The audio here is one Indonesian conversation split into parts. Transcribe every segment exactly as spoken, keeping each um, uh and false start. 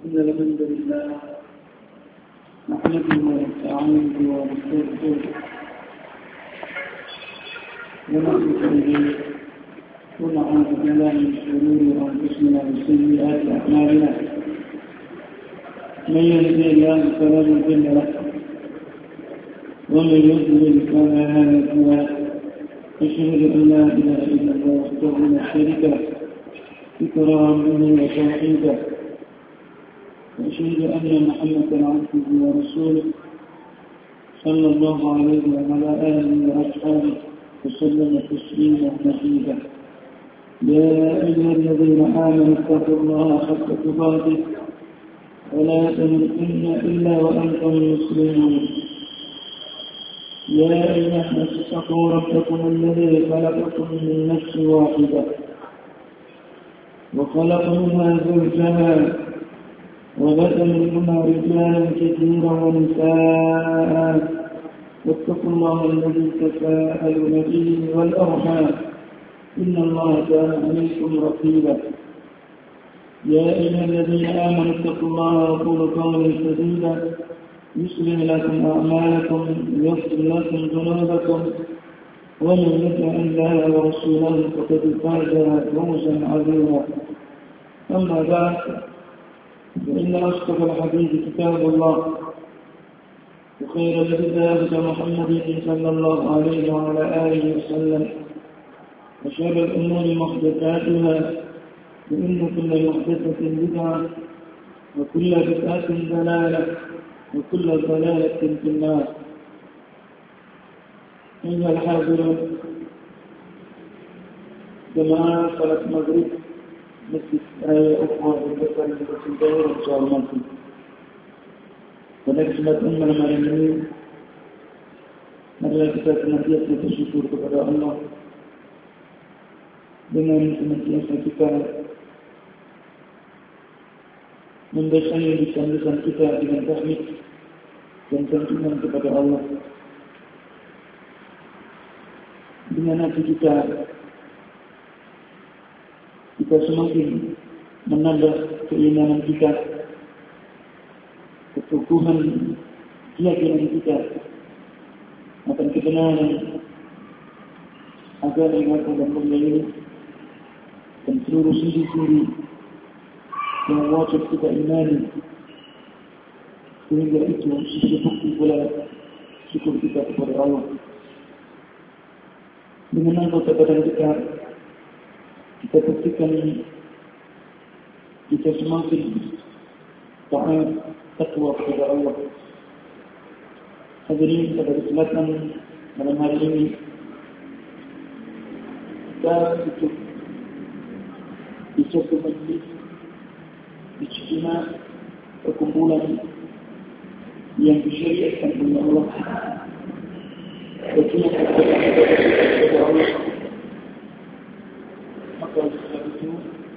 إن الحمد لله نحمده ونستعينه ونستغفره ونعوذ به ونعوذ بالله من شرور أنفسنا وسيئات أعمالنا من يهده الله فلا مضل له ومن يضلل فلا هادي له أشهد أن لا إله إلا الله وحده لا شريك له إكراما وتوحيدا وأشهد أن محمدا عبده ورسوله صلى الله عليه وعلى آله وأصحابه وسلم تسليما مزيدا. يا أيها الذين آمنوا اتقوا الله حق تقاته ولا تموتن إلا وأنتم مسلمون. يا أيها الناس اتقوا ربكم الذي خلقكم من نفس واحدة وخلق منها زوجها وبث منهما رجالا كثيرا ونساء واتقوا الله الذي تساءلون به والأرحام إن الله كان عليكم رقيبا. يا أيها الذين آمنوا اتقوا الله وقولوا قولا سديدا يصلح لكم أعمالكم ويغفر لكم ذنوبكم ومن يطع الله ورسوله فقد فاز فوزا عظيما. أما بعد فإن أصدق الحديث كتاب الله وخير الهدى هدى محمد صلى الله عليه وعلى آله وسلم وشر الأمور محدثاتها وإن كل محدثة بدعة وكل بدعة ضلالة وكل ضلالة في النار. أيها الحاضرون جماعة صلاة المغرب masjid raya Ukhuwah Berdasar di Cincai dan Suarmati. Pada kesempatan malam hari ini, marilah kita senantiasa bersyukur kepada Allah dengan senantiasa kita membasahi lisan-lisan kita dengan tahmid dan sanjungan kepada Allah. Dengan hati kita kita semakin menambah keimanan kita, keteguhan keyakinan kita akan kebenaran agama yang ada dan mulia ini dan seluruh sisi-sisi yang wajib kita imani, sehingga itu sisi bukti pula syukur kita kepada Allah. Dengan anggota badan kita kita buktikan kita semakin taat takwa kepada Allah. Hadirin pada kesempatan malam hari ini kita cukup di satu majlis ijtima perkumpulan yang disyariatkan oleh Allah. Ketika kepada Allah maka sebab itu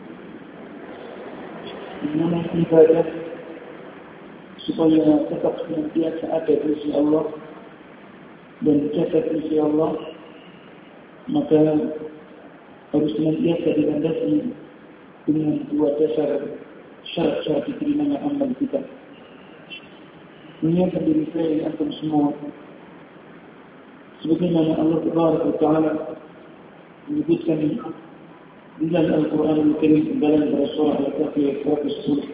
dimana ibadah supaya tetap senantiasa ada di sisi Allah dan dicatat di sisi Allah, maka harus senantiasa dilandasi dengan dua dasar syarat-syarat diterimanya amal kita. Mengingatkan diri saya dan antum semua sebagaimana Allah Taala Ta'ala menyebutkan di dalam Al-Quran Al-Karim dalam surah Al-Kahfi seratus sepuluh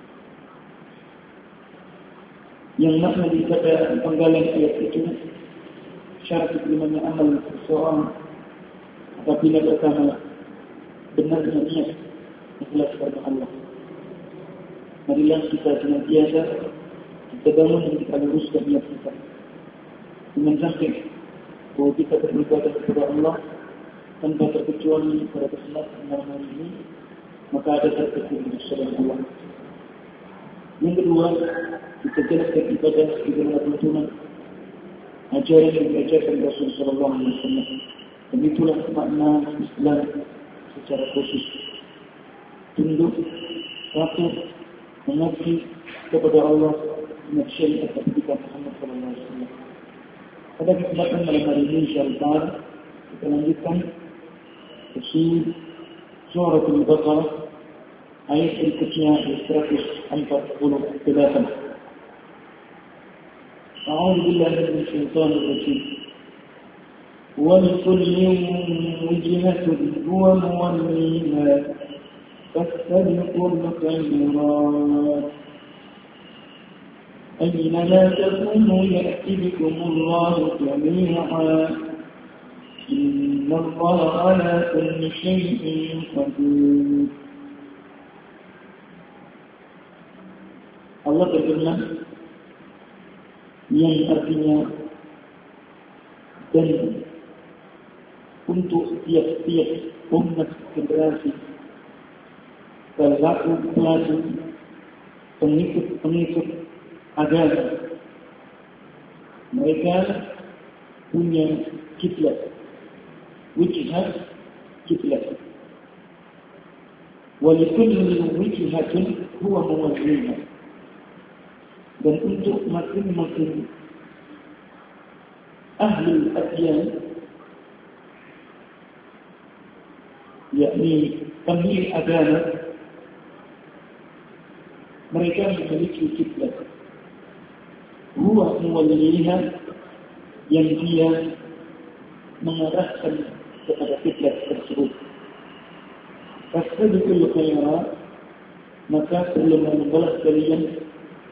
yang makna daripada penggalan ayat itu syarat diterimanya amal seseorang apabila pertama benarnya niat ikhlas karena Allah. Marilah kita senantiasa kita bangun dan kita luruskan niat kita dengan sampai bahwa kita beribadah kepada Allah tanpa terkecuali pada kesempatan malam hari ini, maka ada terkecuali bersama Allah. Yang kedua, kita jelaskan ibadah dengan tuntunan ajaran yang diajarkan Rasulullah Sallallahu Alaihi Wasallam. Dan itulah makna Islam secara khusus. Tunduk, patuh, mengabdi kepada Allah dengan syariat Nabi Muhammad Sallallahu Alaihi Wasallam. Pada kesempatan malam hari ini, insyaAllah kita lanjutkan tafsir surah Al-Baqarah ayat berikutnya seratus empat puluh delapan. A'udzu billahi minasy syaithanir rajim. Wa likullin wijhatun huwa muwalliha fastabiqul khairat. أينما تكونوا يأتي بكم الله جميعا إن الله على كل شيء قدير. Allah berfirman yang artinya dan untuk tiap-tiap umat generasi pelaku-pelaku pengikut-pengikut agama mereka punya kiblat, wijhat kiblat. Walikulli wijhatin huwa muwalliha. Dan untuk masing-masing ahli adyan, yakni pemilik agama, mereka memiliki kiblat. Huwa muwalliha, yang dia mengarahkan kepada kiblat tersebut. Fastabiqul khairat, maka sebelum membalas kalian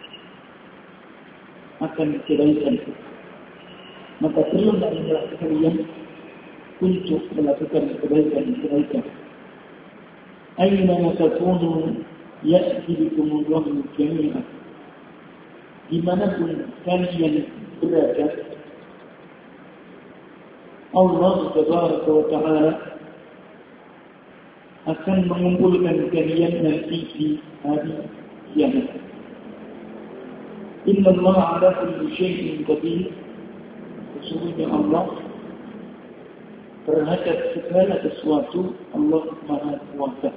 akan kebaikan, maka perlu membalas kalian untuk melakukan kebaikan-kebaikan. Aina takunu ya'ti bikumullahu jami'an. Dimanapun kalian berada, Allah Subhanahu wa Ta'ala akan mengumpulkan kalian nanti di hari kiamat. Inna Allah ala kulli syai'in qadir. Sesungguhnya Allah terhadap segala sesuatu Allah Maha Kuasa.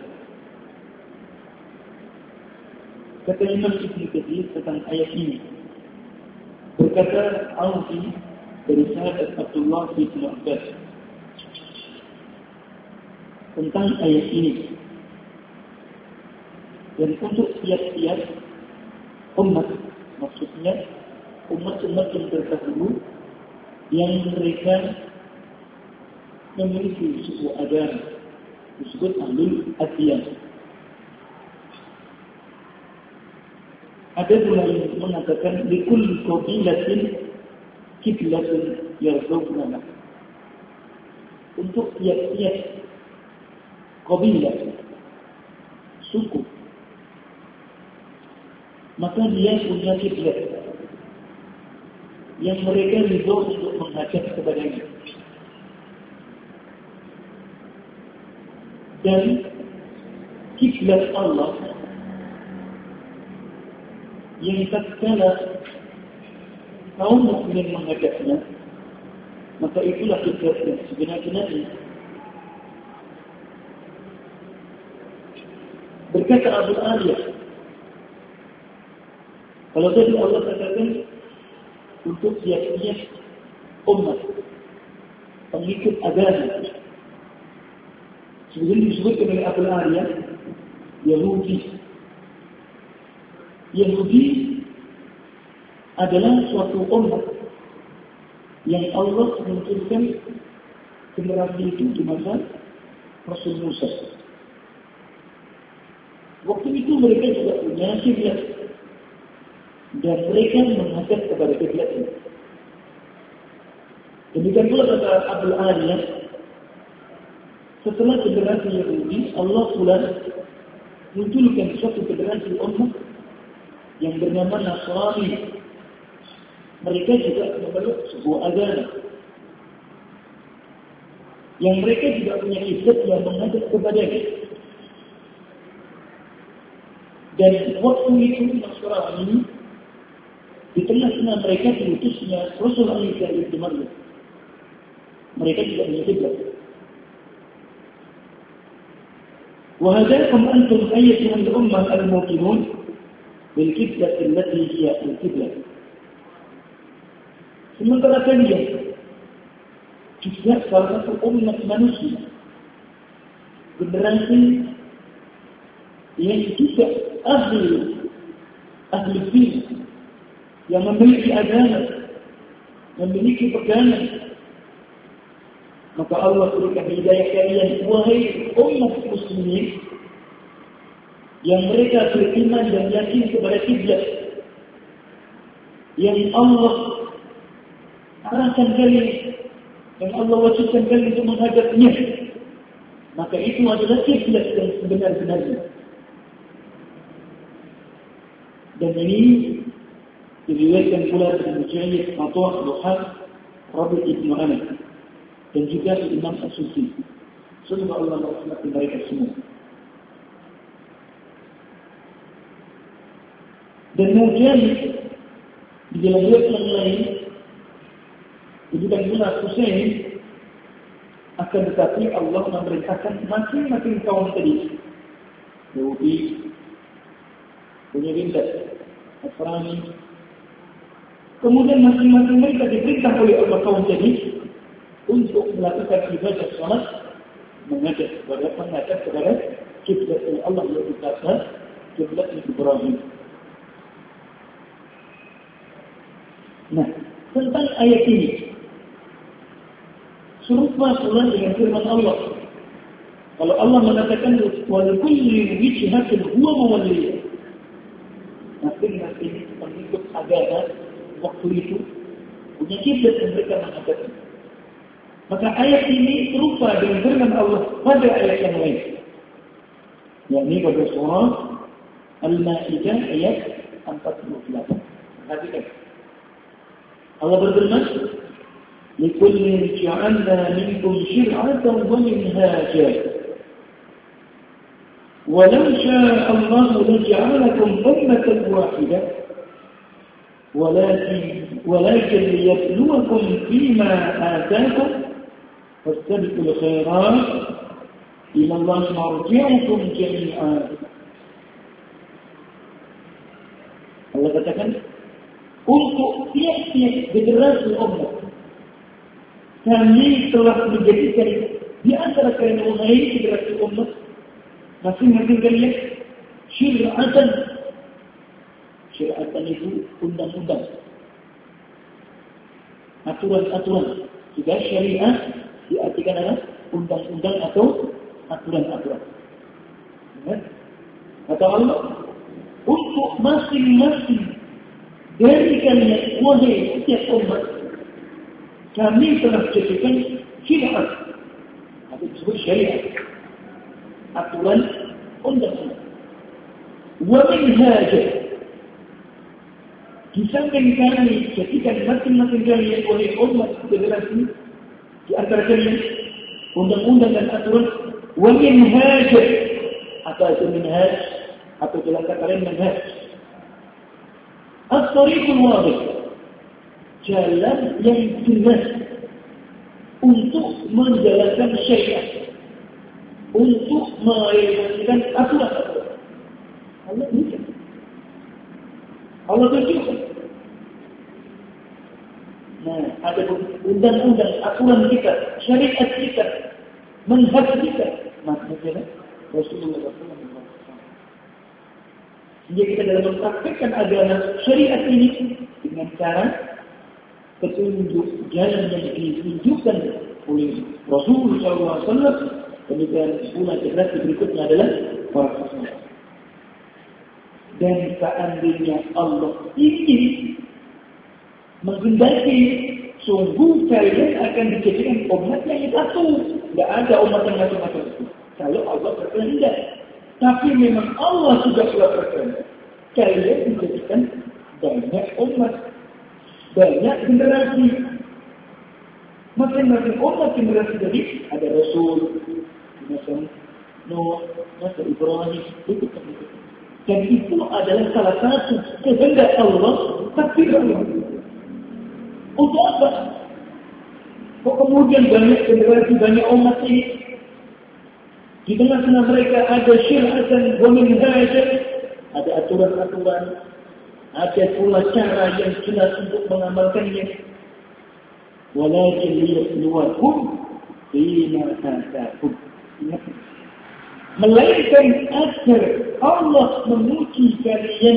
Kata Imam Ibnu Katsir tentang ayat ini, berkata Aufi dari sahabat Abdullah bin Abbas tentang ayat ini, dan untuk tiap-tiap umat, maksudnya umat-umat yang terdahulu yang mereka memiliki sebuah agama disebut ahlul adyan. Ada pula yang mengatakan likulli qabilatin qiblatun yarzuquna. Untuk tiap-tiap qabilah, suku, maka dia punya kiblat yang mereka ridho untuk menghadap kepadanya. Dan kiblat Allah yang tatkala kaum mukminin menghadapnya, maka itulah kiblat yang sebenar-benarnya. Berkata Abu Aliyah, kalau tadi Allah katakan untuk tiap-tiap umat pengikut agama, sebelum disebutkan oleh Abu Aliyah, Yahudi. Yahudi adalah suatu umat yang Allah menunjukkan generasi itu di masa Rasul Musa. Waktu itu mereka juga punya kiblat dan mereka menghadap kepada kiblat itu. Demikian pula kata Abdul Aliyah, setelah generasi Yahudi, Allah pula munculkan suatu generasi umat yang bernama Nasrani. Mereka juga memeluk sebuah agama yang mereka juga punya kiblat yang menghadap kepadanya. Dan waktu itu Nasrani di tengah-tengah mereka diutusnya Rasulullah Isa ibn Maryam. Mereka juga punya kiblat. وهداكم أنتم أيتها الأمة الموقنون بالكبلة التي هي الكبلة. Sementara kalian juga salah satu umat manusia, generasi yang juga ahli ahli din, yang memiliki agama, memiliki pegangan, maka Allah berikan hidayah kalian, wahai umat muslimin, yang mereka beriman dan yakin kepada kiblat yang Allah arahkan kalian, yang Allah wajibkan kalian untuk menghadapnya, maka itu adalah kiblat yang sebenar-benarnya. Dan ini diriwayatkan pula dari Mujahid, Atha, Luhad, Rabi' ibn Anas, dan juga Imam As-Sufi. Semoga Allah merahmati mereka semua. Dan Mujahid di dalam riwayat yang lain disebutkan pula Husain, akan tetapi Allah memerintahkan masing-masing kaum tadi, Yahudi, punya rindat, Nasrani, kemudian masing-masing mereka diperintah oleh Allah kaum tadi untuk melakukan ibadah salat, menghadap kepada menghadap kepada kiblat Allah, yaitu kiblat Ibrahim. Nah, tentang ayat ini serupa pula dengan firman Allah. Kalau Allah mengatakan walikulli wijhatin huwa mawalliha, masing-masing pengikut agama waktu itu punya kiblat yang mereka menghadapi. Maka ayat ini serupa dengan firman Allah pada ayat yang lain, yakni pada surah Al-Maidah ayat empat puluh delapan. Perhatikan, Allah berfirman, "Likullin ja'alna minkum syir'atan wa minhaja, walau syaa Allah laja'alakum ummatan wahidah, walakin walakin liyabluwakum fima ataakum, fastabiqul khairat, ila Allah marji'ukum jami'an." Allah katakan, untuk tiap-tiap generasi umat, kami telah menjadikan di antara kalian wahai generasi umat, masing-masing kalian syir'atan. Syir'atan itu undang-undang, aturan-aturan. Jika syariah diartikan adalah undang-undang atau aturan-aturan. Kata Allah, untuk masing-masing dari kalian wahai setiap umat, kami telah jadikan syariat, atau disebut syariat, aturan undang-undang. Wa minhaja, di samping kami jadikan masing-masing kalian wahai umat generasi di antara kalian undang-undang dan aturan. Wa minhaja, atau itu minhaj, atau dalam kata lain manhaj, as-tariqul wadih, jalan yang jelas untuk menjalankan syariat, untuk merealisasikan aturan-aturan. Allah berikan, Allah tunjukkan. Nah, ada undang-undang, aturan kita, syariat kita, manhaj kita, maksudnya Rasulullah shallallahu alaihi wasallam. Sehingga kita dalam mempraktikkan agama syariat ini dengan cara petunjuk jalan yang ditunjukkan oleh Rasulullah shallallahu alaihi wasallam. Demikian pula generasi berikutnya adalah para sahabat. Dan seandainya Allah ingin menghendaki, sungguh kalian akan dijadikan umat yang satu. Tidak ada umat yang macam-macam itu kalau Allah berkehendak. Tapi memang Allah sudah telah berkehendak kalian dijadikan banyak umat, banyak generasi. Masing-masing umat generasi tadi ada Rasul, macam Nuh, macam Ibrahim, itu kan itu. Dan itu adalah salah satu kehendak Allah. Tapi untuk apa? Kok kemudian banyak generasi, banyak umat ini? Di tengah-tengah mereka ada syir'atan wa minhajan, ada aturan-aturan, ada pula cara yang jelas untuk mengamalkannya. Walakin liyabluwakum fima ataakum. Ingat, melainkan agar Allah memuji kalian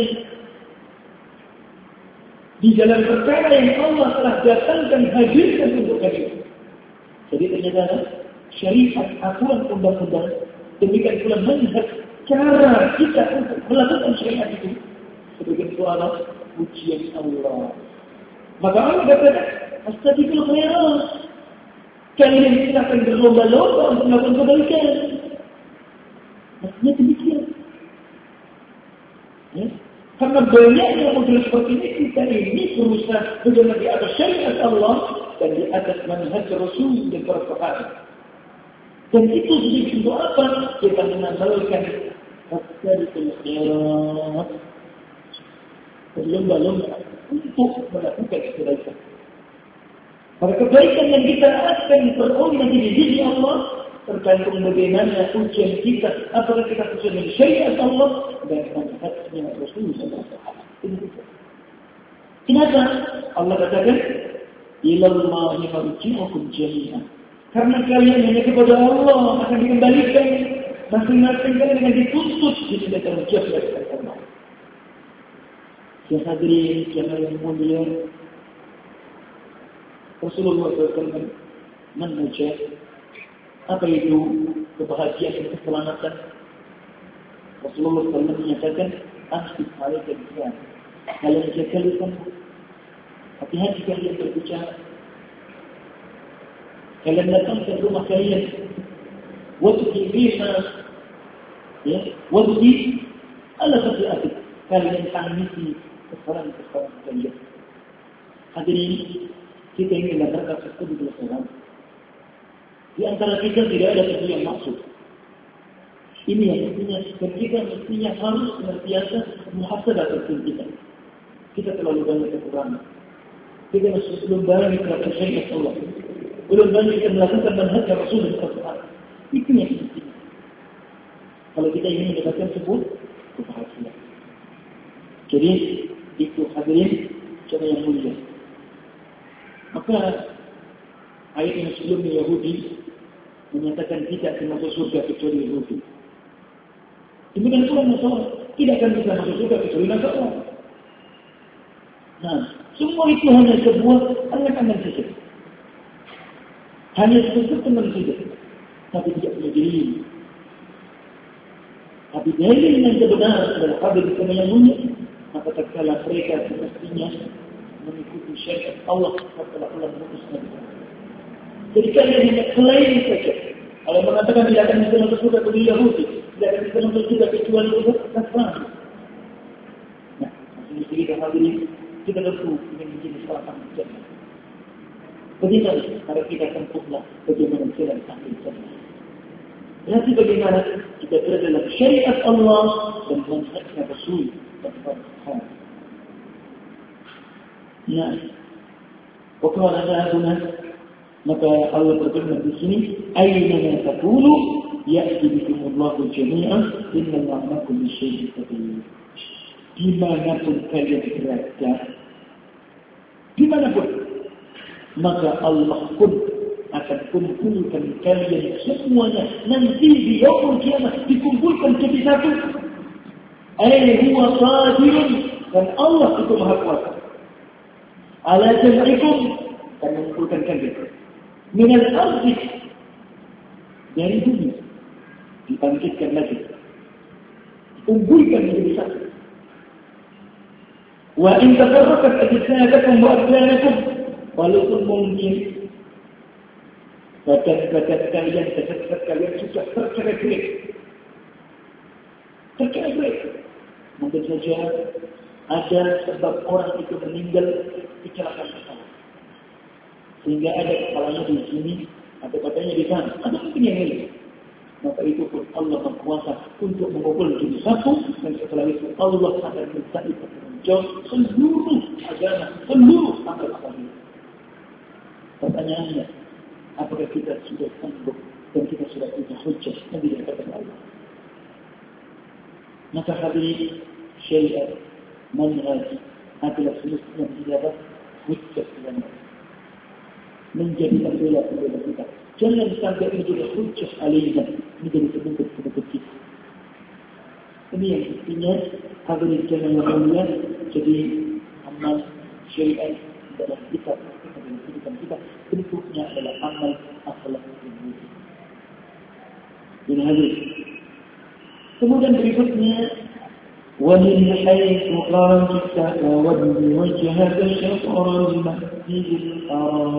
di dalam perkara yang Allah telah datangkan hadirkan untuk kalian. Jadi ternyata syariat, aturan undang-undang, demikian pula manhaj, cara kita untuk melakukan syariat itu sebagai suara pujian Allah. Maka Allah berkata, "Astaghfirul khairat." Kalian kita akan berlomba-lomba untuk melakukan kebaikan. Maksudnya demikian. Ya? Karena banyaknya model seperti ini, kita ini berusaha bagaimana di atas syariat Allah dan di atas manhaj Rasul dan para sahabat. Dan itu sedikit untuk apa? Kita mengamalkan Astaghfirul khairat. Berlomba-lomba untuk melakukan kebaikan. Pada kebaikan yang kita akan peroleh nanti di sisi Allah tergantung bagaimana ujian kita, apakah kita sesuai dengan syariat Allah dan manhajnya Rasulullah sallallahu alaihi wasallam. Kenapa Allah katakan ilallahi marji'ukum jami'an? Karena kalian hanya kepada Allah akan dikembalikan, masing-masing kalian akan dituntut di sisi terjatuh dari Allah. Ya hadirin yang mulia, Rasulullah sallallahu alaihi wasallam menajah apa itu kebahagiaan dan keselamatan. Rasulullah sallallahu alaihi wasallam menyatakan, "Asbih alaika bisan." Kalian jaga lisan, hati-hati kalian berbicara. Kalian datang ke rumah kalian, wadki bima, ya, wadki ala khati'atik. Kalian tangisi kesalahan-kesalahan kalian. Hadirin, kita ingin mendapatkan sesuatu di dalam. Di antara kita tidak ada sesuatu yang maksud. Ini yang mestinya, dan kita mestinya harus senantiasa muhasabah terhadap kita. Kita terlalu banyak kekurangan. Kita masih belum banyak terhadap syariat Allah. Belum banyak kita melakukan manhaj Rasul dan Rasul. Itu yang mestinya. Kalau kita ingin mendapatkan sebuah kebahagiaan. Jadi itu hadirin cara yang mulia. Maka ayat yang sebelumnya Yahudi menyatakan tidak akan masuk surga kecuali Yahudi. Demikian pula Nasara tidak akan bisa masuk surga kecuali Nasara. Nah, semua itu hanya sebuah angan-angan saja. Hanya sebuah teman saja, tapi tidak punya diri. Tapi dalil yang sebenar adalah hadir di yang mulia. Maka tatkala mereka semestinya mengikuti syariat Allah setelah Allah memutus Nabi. Jadi kalian hanya klaim saja. Kalau mengatakan tidak akan bisa masuk surga kecuali Yahudi, tidak akan bisa masuk surga kecuali Nasrani. Nah, masih kita hadirin, kita tentu ingin menjadi salah satu jannah. Bagaimana cara kita tempuhlah bagaimana jalan ahli jannah? Berarti bagaimana kita berada dalam syariat Allah dan manhajnya Rasul dan para sahabat. Nah, وقال هنا maka Allah berfirman di sini, "Aina taqulu ya'ti bikumullahu jami'an innallaha ma'akum bisyai'in qadir." Dimanapun kalian berada, dimanapun, maka Allah pun akan kumpulkan kalian semuanya nanti di yaumul kiamat, dikumpulkan jadi satu. Ay huwa qadirun, dan Allah itu Maha Kuasa. Ala jam'ikum, dan mengumpulkan kalian minal ardi, dari bumi, dibangkitkan lagi, dikumpulkan menjadi satu. Wa in tafarraqat ajsadakum wa abdanakum, walaupun mungkin badan-badan kalian, jasad-jasad kalian sudah tercerai-berai, tercerai-berai. Mungkin saja ada sebab orang itu meninggal kecelakaan pesawat, sehingga ada kepalanya di sini, ada badannya di sana, ada mungkin yang lain. Maka itu pun Allah berkuasa untuk mengumpulkan jadi satu, dan setelah itu Allah akan minta itu menjawab seluruh agama, seluruh akal-akal. Pertanyaannya, apakah kita sudah sanggup dan kita sudah punya hujjah yang didapatkan Allah? Maka hadirin, syariat manhaj adalah semestinya menjadi hujjah yang menjadi pembela-pembela kita. Jangan sampai menjadi hujjah alaina, menjadi sebentuk-sebentuk kita. Ini yang intinya hadirin sekalian yang mulia, jadi amal syariat dalam kita, dalam kehidupan kita bentuknya adalah amal akhlak ini. Ini hadirin. Kemudian berikutnya, وَمِنْ حَيْثُ خَرَجْتَ فَوَلِّ وَجْهَكَ شَطْرَ الْمَسْجِدِ الْحَرَامِ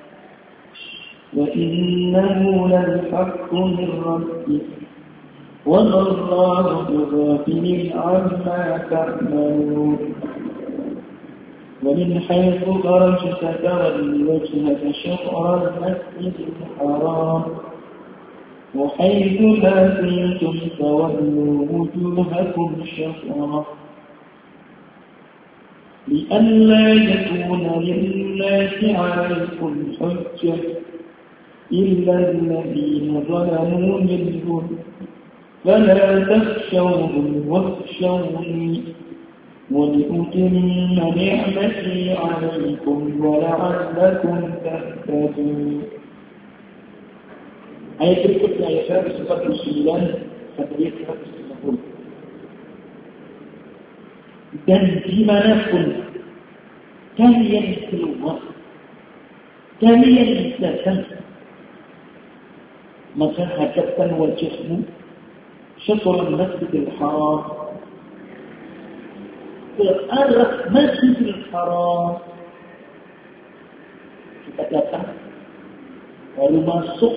وَإِنَّهُ لَلْحَقُّ مِنْ رَبِّكَ وَمَا اللَّهُ بِغَافِلٍ عَمَّا تَعْمَلُونَ وَمِنْ حَيْثُ خَرَجْتَ فَوَلِّ وَجْهَكَ شَطْرَ الْمَسْجِدِ الْحَرَامِ وحيث ما كنتم فولوا وجوهكم شطرة لئلا يكون للناس عليكم حجة إلا الذين ظلموا منهم فلا تخشوهم واخشوني ولأتم نعمتي عليكم ولعلكم تهتدون. Ayat berikutnya ayat seratus empat puluh sembilan sampai seratus lima puluh. Dan dimanapun kalian keluar, kalian datang, maka hadapkan wajahmu syatr al-Masjidil Haram, ke arah Masjidil Haram. Kita datang, baru masuk,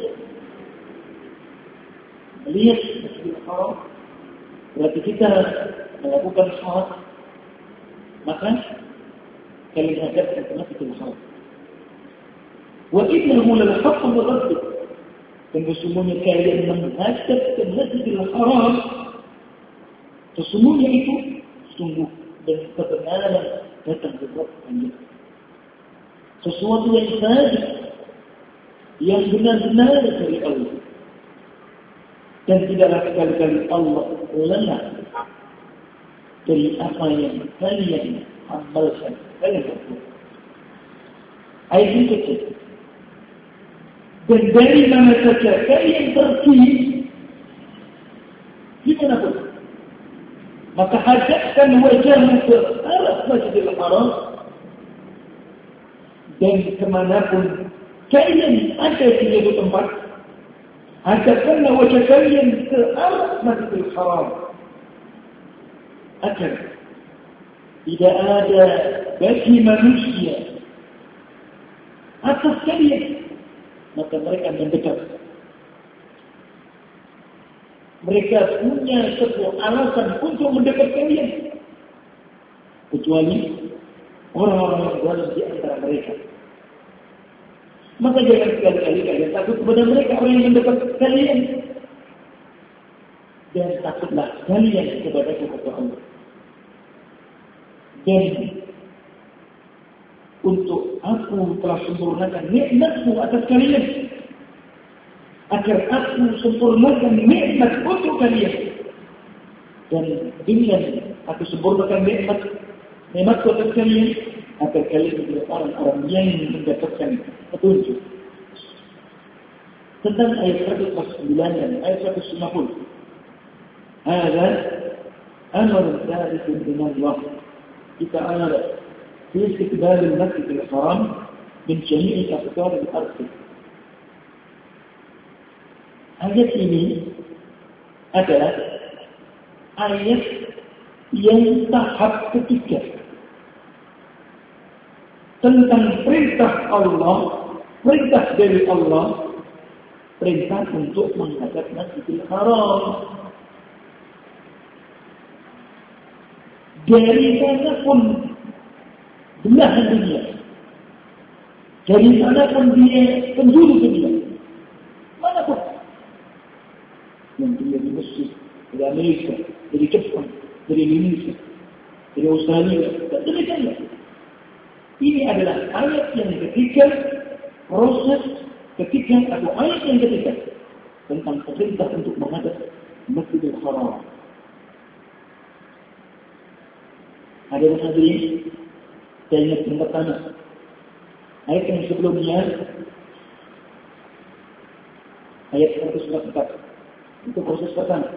melihat Masjidil Haram, berarti kita melakukan salat, maka kalian hadapkan ke Masjidil Haram. Wa innahu lal-haqqu min rabbik, dan sesungguhnya kalian menghadap ke Masjidil Haram, sesungguhnya itu sungguh dan kebenaran datang dari Rabb Anda. Sesuatu yang sahih, yang benar-benar dari Allah. Dan tidaklah sekali-kali Allah lengah dari apa yang kalian amalkan, kalian berbuat. Ayat ini kecil. Dan dari mana saja kalian pergi, dimanapun, maka hadapkan wajahmu ke arah Masjidil Haram, dan kemanapun kalian ada di suatu tempat, hadapkanlah wajah kalian ke arah Masjidil Haram, agar tidak ada bagi manusia atas kalian, maka mereka mendekat. Mereka punya sebuah alasan untuk mendekat kalian, kecuali orang-orang yang zalim di antara mereka. Maka jangan sekali-kali kalian takut kepada mereka, orang yang mendekat kalian, dan takutlah kalian kepada kepada Allah. Dan untuk aku telah sempurnakan nikmatku atas kalian, agar aku sempurnakan nikmat untuk kalian. Dan dengan aku sempurnakan nikmat nikmatku atas kalian, agar kalian menjadi orang-orang yang mendapatkan petunjuk. Tentang ayat seratus sembilan dan ayat seratus lima puluh. Ada amar dzalik min Allah. Kita ada في استقبال المسجد الحرام من جميع أقطار الأرض. Ayat ini adalah ayat yang tahap ketiga tentang perintah Allah, perintah dari Allah, perintah untuk menghadap Masjidil Haram. Dari mana pun belahan dunia, dari mana pun dia penjuru dunia, mana pun, yang dia di Mesir, dari Amerika, dari Jepang, dari Indonesia, dari Australia, dan demikiannya. Ini adalah ayat yang ketiga, proses ketiga atau ayat yang ketiga tentang perintah untuk menghadap Masjidil Haram. Ada yang hadirin, saya ingat yang pertama, ayat yang sebelumnya, ayat seratus empat puluh empat. Itu proses pertama.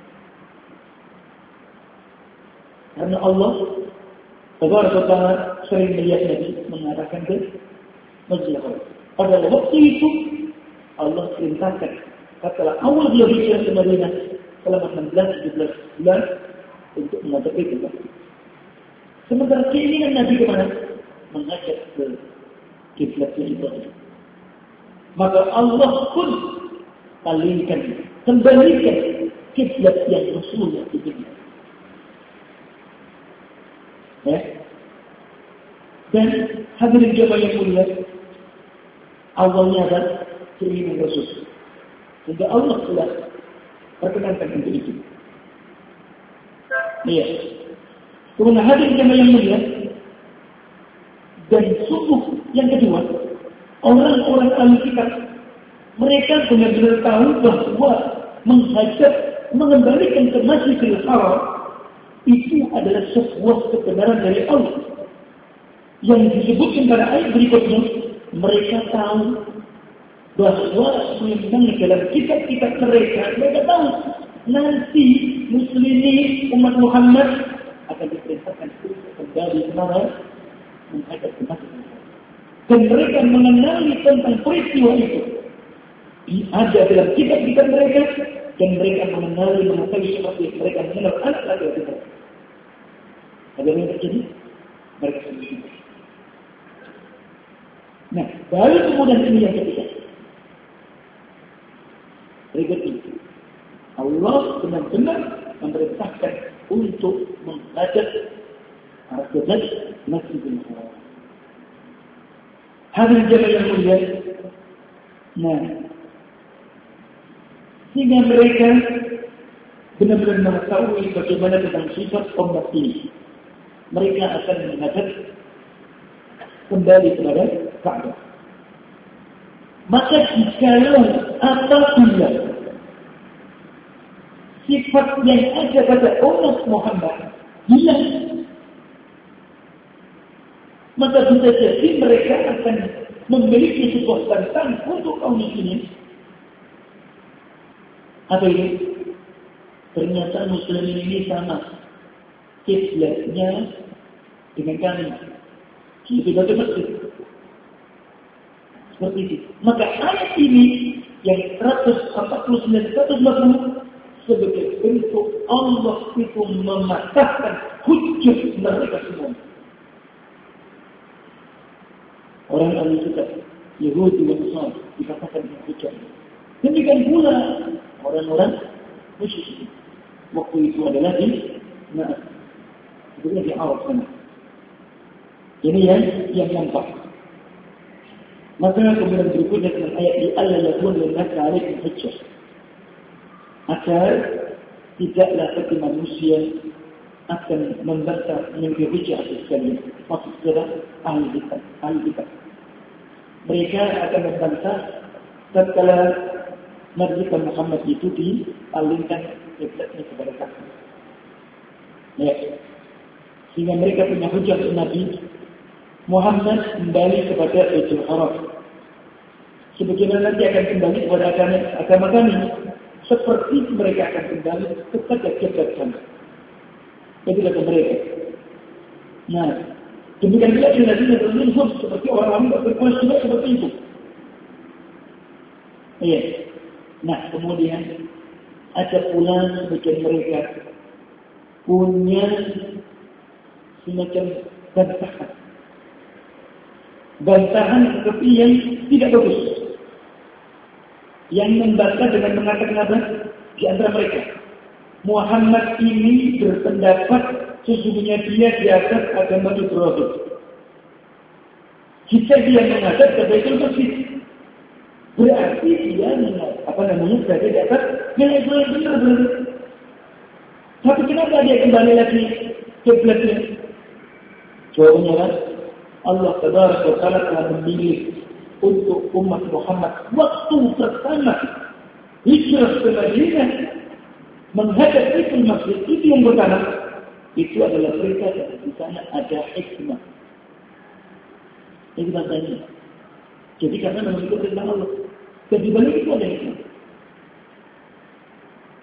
Karena Allah Tabaraka wa Ta'ala sering melihat Nabi mengarahkan ke Masjidil Haram. Pada waktu itu Allah perintahkan setelah awal dia hijrah ke Madinah selama enam belas tujuh belas bulan untuk menghadapi itu. Sementara keinginan Nabi kemana? Mengajak ke kiblatnya Ibrahim. Maka Allah pun palingkan, kembalikan kiblat yang Rasulullah diberikan. Ya. Dan hadirin jemaah yang mulia, awalnya adalah keinginan Rasul. Sehingga Allah telah perkenankan untuk itu. Iya. Kemudian hadirin jemaah yang mulia, dan sungguh yang kedua, orang-orang ahli kitab mereka benar-benar tahu bahwa menghadap, mengembalikan ke Masjidil Haram itu adalah sebuah kebenaran dari Allah. Yang disebutkan pada ayat berikutnya, mereka tahu bahwa memang dalam kitab-kitab mereka, mereka tahu nanti muslimin umat Muhammad akan diperintahkan untuk kembali kemana? Menghadap ke Masjidil Haram. Dan mereka mengenali tentang peristiwa itu. Ada dalam kitab-kitab mereka, dan mereka mengenali, mengetahui seperti mereka mengenal anak laki-laki mereka. Ada yang terjadi? Mereka sendiri. Nah, baru kemudian ini yang ketiga. Berikut itu. Allah benar-benar memerintahkan untuk menghadap arah kiblat Masjidil Haram. Hadirin jemaah yang mulia. Nah, sehingga mereka benar-benar mengetahui bagaimana tentang sifat umat ini. Mereka akan menghadap kembali kepada Ka'bah. Maka jikalau apabila sifat yang ada pada umat Muhammad hilang, maka bisa jadi mereka akan memiliki sebuah bantahan untuk kaum muslimin. Apa ini? Ternyata muslimin ini sama kiblatnya dengan kami. Kiblat masjid. Seperti itu. Maka ayat ini yang seratus empat puluh sembilan seratus lima puluh sebagai bentuk Allah itu mematahkan hujjah mereka semua. Orang ahli kitab Yahudi dan Nasrani dikatakan hujjah. Demikian pula orang-orang musyrik. Waktu itu adalah di Naas. Itu di Arab sana. Ini yang yang nampak. Maka kemudian berikutnya dengan ayat di Allah yakun linnasi 'alaikum hujjah. Agar tidaklah bagi manusia akan membantah menjadi hujjah atas kalian. Maksud saudara ahli kitab, ahli kitab. Mereka akan membantah tatkala Nabi Muhammad itu dipalingkan kiblatnya kepada Ka'bah. Ya. Sehingga mereka punya hujjah Nabi Muhammad kembali kepada Baitul Haram. Sebagaimana nanti akan kembali kepada agama, agama kami, seperti mereka akan kembali kepada kiblat kami. Itu kata mereka. Nah, demikian juga di Nabi Muhammad seperti orang-orang yang berkuasa juga seperti itu. Iya. Nah, kemudian ada pula sebagian mereka punya semacam bantahan. Bantahan seperti yang tidak bagus. Yang membantah dengan mengatakan apa? Di antara mereka, Muhammad ini berpendapat sesungguhnya dia di atas agama Ibrahim. Jika dia menghadap ke Baitul Masjid, berarti dia apa namanya berada di atas yang Ibrahim benar-benar. Tapi kenapa dia kembali lagi ke kiblatnya? Jawabannya adalah Allah Tabaraka wa Ta'ala telah memilih untuk umat Muhammad waktu pertama hijrah ke Madinah menghadap Baitul Masjid itu yang pertama itu adalah perintah dan di sana ada hikmah. Ini bahasanya. Jadi karena memang itu tentang Allah. Dan di balik itu ada hikmah.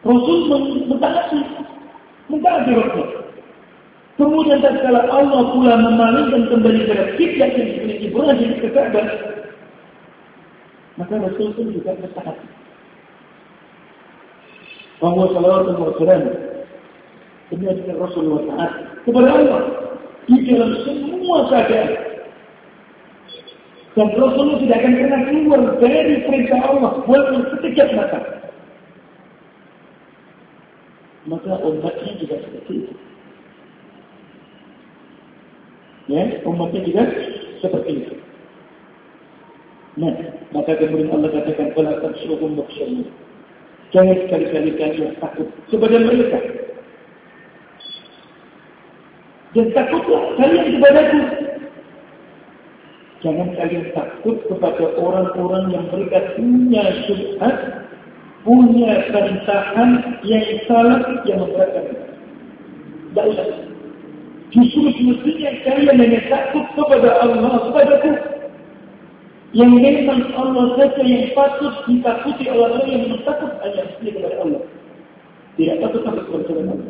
Rasul mentaati, mentaati Rasul. Kemudian tatkala Allah pula memalingkan kembali kepada kiblat yang dimiliki Ibrahim ke Ka'bah, maka Rasul pun juga bertaati. Bahwa salawatu wa salam kemudian Rasul wa taat kepada Allah di dalam semua keadaan. Dan Rasul tidak akan pernah keluar dari perintah Allah walaupun sekejap mata. Maka umatnya juga seperti itu. Ya, umatnya juga seperti itu. Nah, maka kemudian Allah katakan fala tabshurum baksyamu. Jangan sekali-kali kalian takut kepada mereka. Dan takutlah kalian kepadaku. Jangan kalian takut kepada orang-orang yang mereka punya syubhat, punya bantahan yang salah yang memberatkan. Tidak usah. Justru semestinya kalian hanya takut kepada Allah, kepadaku. Yang memang Allah saja yang patut ditakuti oleh orang yang memang takut hanya kepada Allah. Tidak takut takut kepada Allah.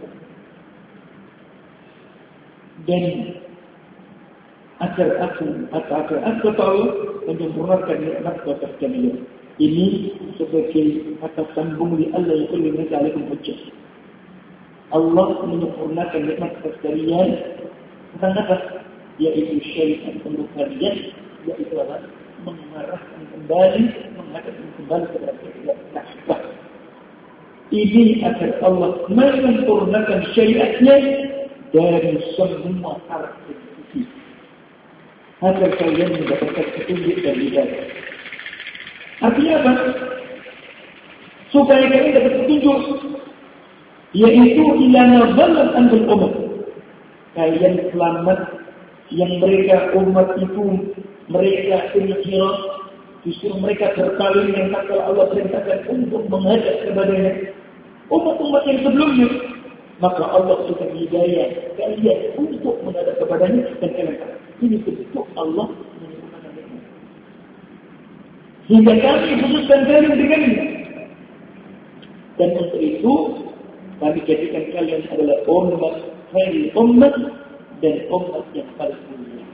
Dan agar aku atau agar aku tahu menyempurnakan nikmat atas kalian. Ini sebagai kata sambung di Allah yang kulli mereka alaikum hujjah. Allah menyempurnakan nikmat atas kalian tentang apa? Yaitu syariat untuk kalian, yaitu apa? Mengarahkan kembali, menghadapkan kembali kepada Ka'bah. Ini agar Allah menyempurnakan syariatnya dari semua arah sisi. Agar kalian mendapatkan petunjuk dan hidayah. Artinya apa? Supaya kalian dapat petunjuk, yaitu ilana balat antul umat. Kalian selamat yang mereka umat itu mereka inhiraf, justru mereka berpaling yang tak kalau Allah perintahkan untuk menghadap kepadanya. Umat-umat yang sebelumnya, maka Allah sudah hidayah kalian untuk menghadap kepadanya dan kalian tahu. Ini bentuk Allah menyempurnakan nikmat. Hingga kami khususkan kalian dengannya. Dan untuk itu kami jadikan kalian adalah umat khairi umat dan umat yang paling mulia.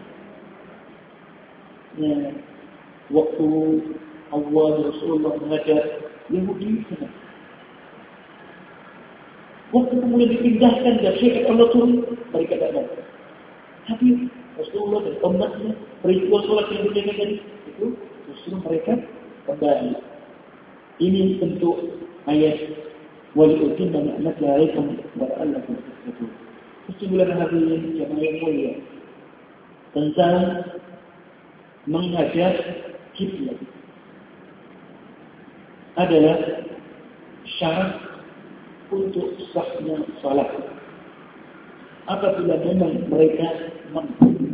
Nah, waktu awal Rasulullah mengajar Yahudi sana. Waktu kemudian dipindahkan dari syariat Allah turun, mereka tak ada. Tapi Rasulullah dan umatnya peristiwa sholat yang dijaga tadi itu justru mereka kembali. Ini bentuk ayat waliutin dan anak alaikum warahmatullahi wabarakatuh. Kesimpulan hari ini yang mulia tentang menghadap kiblat adalah syarat untuk sahnya salat. Apabila memang mereka mampu.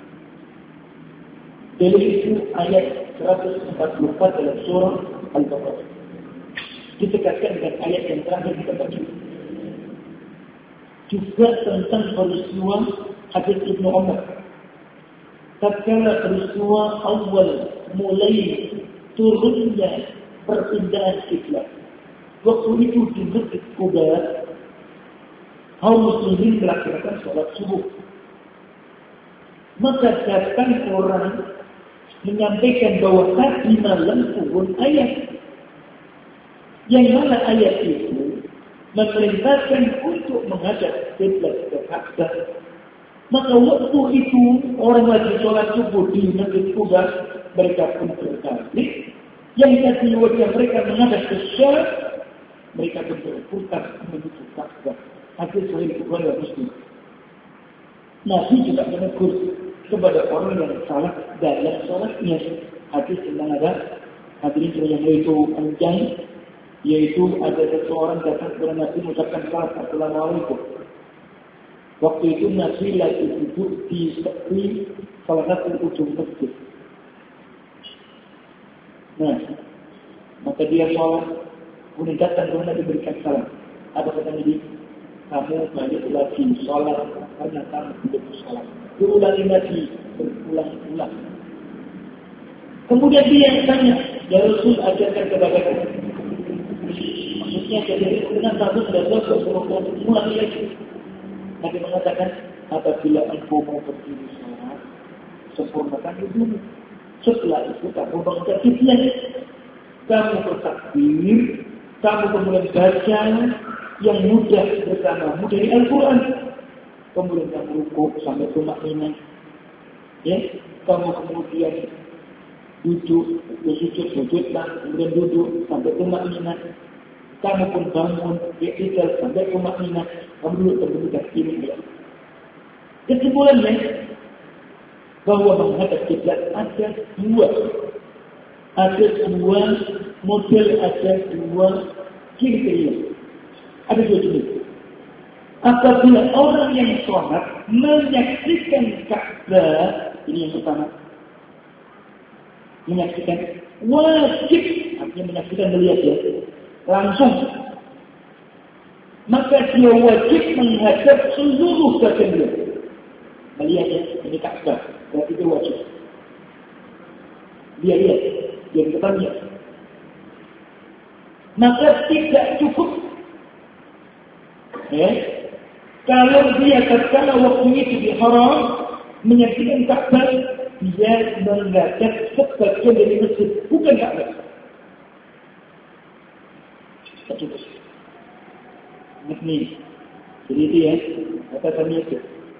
Dalil itu ayat seratus empat puluh empat dalam surah Al-Baqarah. Ditekatkan dengan ayat yang terakhir kita baca. Juga tentang peristiwa hadis Ibnu Umar. Tatkala peristiwa awal mulai turunnya perpindahan kiblat. Waktu itu di Bukit Quba, kaum muslimin melaksanakan sholat subuh. Maka datang orang menyampaikan bahwa tadi malam turun ayat. Yang mana ayat itu memerintahkan untuk menghadap kiblat ke Ka'bah. Maka waktu itu orang lagi sholat subuh di Bukit Quba, mereka pun berbalik. Yang tadi wajah mereka menghadap ke Syam, mereka berputar menuju Ka'bah. Hadis Sahih Bukhari dan Muslim. Nabi juga menegur kepada orang yang salah dalam sholatnya. Hadis tentang ada hadirin yang itu panjang, yaitu ada seseorang datang kepada Nabi mengucapkan salam assalamualaikum. Waktu itu Nabi lagi duduk di tepi salah satu ujung masjid. Nah, maka dia sholat, kemudian datang kepada Nabi berikan salam. Apa kata Nabi? Kamu balik lagi sholat karena kamu tidak sholat. Diulangi lagi berulang-ulang. Kemudian dia yang tanya, ya Rasul ajarkan kepada kamu. Maksudnya Ini jadi dengan bagus dan bagus kemudian mulai lagi. Nabi mengatakan apabila engkau mau berdiri sholat, sempurnakan wudhu. Setelah itu kamu bangun kiblat, kamu bertakbir, kamu kemudian baca yang mudah bersamamu dari Al-Quran. Kemudian kamu rukuk sampai tumakninah. Ya, kamu kemudian duduk, bersujud, sujudlah, kemudian duduk sampai tumakninah. Kamu pun bangun, iktidal sampai tumakninah. Kamu duduk terbentuk ini. Ya. Kesimpulannya bahwa menghadap kiblat ada dua, ada dua model, ada dua kriteria, ada dua jenis. Apabila orang yang sholat menyaksikan Ka'bah, ini yang pertama, menyaksikan wajib, artinya menyaksikan melihat ya, langsung, maka dia wajib menghadap seluruh badan dia. Melihat ya, ini Ka'bah, berarti dia wajib. Dia lihat, dia depannya. Maka tidak cukup. Ya, kalau dia tatkala waktunya itu di haram menyaksikan Ka'bah, dia menghadap sebagian dari masjid, bukan Ka'bah. Tidak cukup. Ini, jadi itu ya, kata kami itu.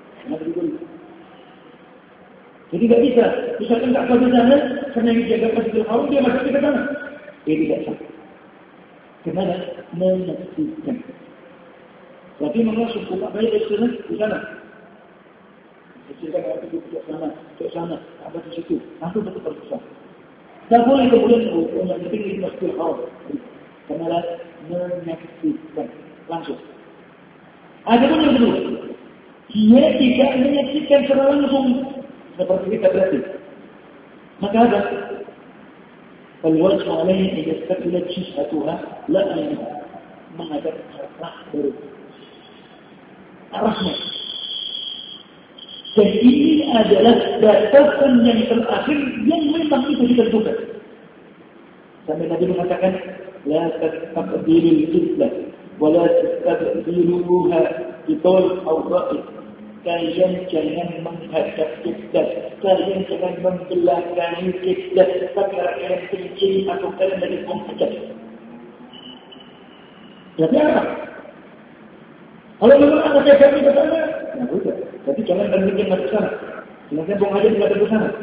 Jadi tidak bisa. Misalkan Ka'bah di sana, karena yang dijaga Masjidil Haram, dia masuk ke sana. Dia tidak sah. Kenapa? Menyaksikan. Berarti mengasuk Ka'bah di sana, di sana. Menyaksikan Ka'bah di sana, di sana, Ka'bah di situ. Langsung betul bersama. Tak boleh kemudian menyaksikan di Masjidil Haram. Kenapa? Menyaksikan langsung. Ada pun yang kedua. Dia tidak menyaksikan secara langsung seperti kita berarti. Maka ada الوجه عليه أن يستقبل جهتها لا أن menghadap arah baru, arahnya. Dan ini adalah batasan yang terakhir yang memang itu ditentukan. Sampai Nabi mengatakan, لا تستقبل القبلة ولا تستقبلوها بطول أو رأي. Kalian jangan menghadap kiblat, kalian jangan membelakangi kiblat, perkara kalian benci atau kalian dari menghadap. Jadi apa? Kalau memang ada kami ke sana, ya sudah. Jadi jangan bandingkan ke sana, jangan buang aja tidak ke sana.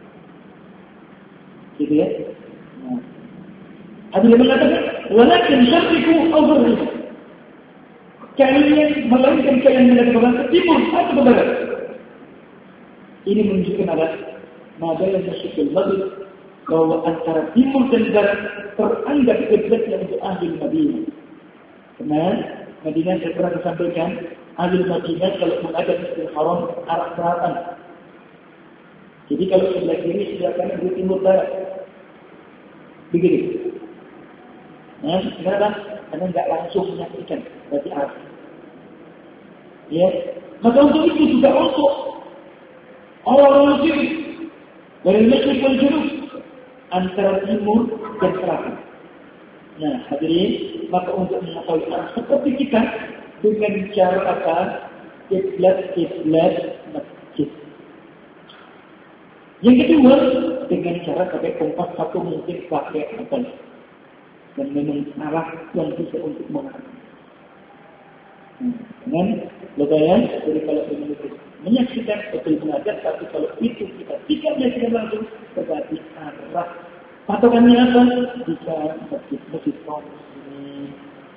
Gitu ya. Nah. Ada yang mengatakan, walakin syariku awal. Kalian melainkan kalian menghadap ke timur atau ke barat. Ini menunjukkan ada nada yang masuk maghrib, bahwa antara timur dan barat teranggap kiblatnya untuk ahli Madinah. Karena Madinah saya pernah sampaikan, ahli Madinah kalau menghadap Masjidil Haram arah selatan. Jadi kalau sebelah kiri sebelah kanan dari timur barat. Begitu. Nah, kenapa? Karena tidak langsung menyaksikan, berarti arah. Ya, maka untuk itu juga untuk orang-orang sini dari Mesir dan Junub antara timur dan selatan. Nah, hadirin, maka untuk mengetahui arah seperti kita dengan cara apa? Kiblat-kiblat masjid. Yang kedua, dengan cara pakai kompas satu mungkin pakai apa? Dan memang arah yang bisa untuk mengarah. Dengan lebaran, jadi kalau kita menyaksikan betul mengajar, tapi kalau itu kita tidak menyaksikan langsung, berarti arah patokannya apa? Bisa masjid masjid kaum ini.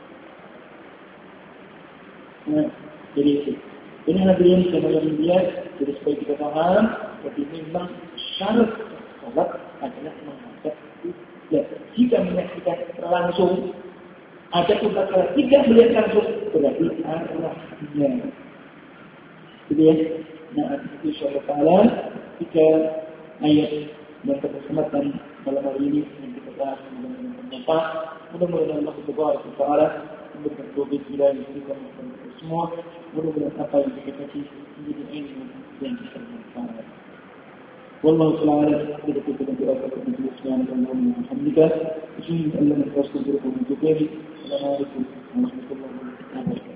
Nah, jadi itu. Ini hadirin yang dia, jadi supaya kita paham, jadi memang syarat sholat adalah menghadap kiblat. Jika menyaksikan langsung, ada pun kalau tidak melihat langsung, berarti arahnya. Jadi ya, nah insyaallah taala tiga ayat yang terkesempatan dalam hari ini yang kita bahas dengan bermanfaat. Mudah-mudahan Allah Subhanahu wa taala memberikan taufik hidayah kita semua. Mudah-mudahan apa yang kita kasih menjadi ilmu yang kita bermanfaat. Wallahu ta'ala a'lam bi taufiqihi Alhamdulillah. Bismillahirrahmanirrahim. Assalamualaikum warahmatullahi wabarakatuh.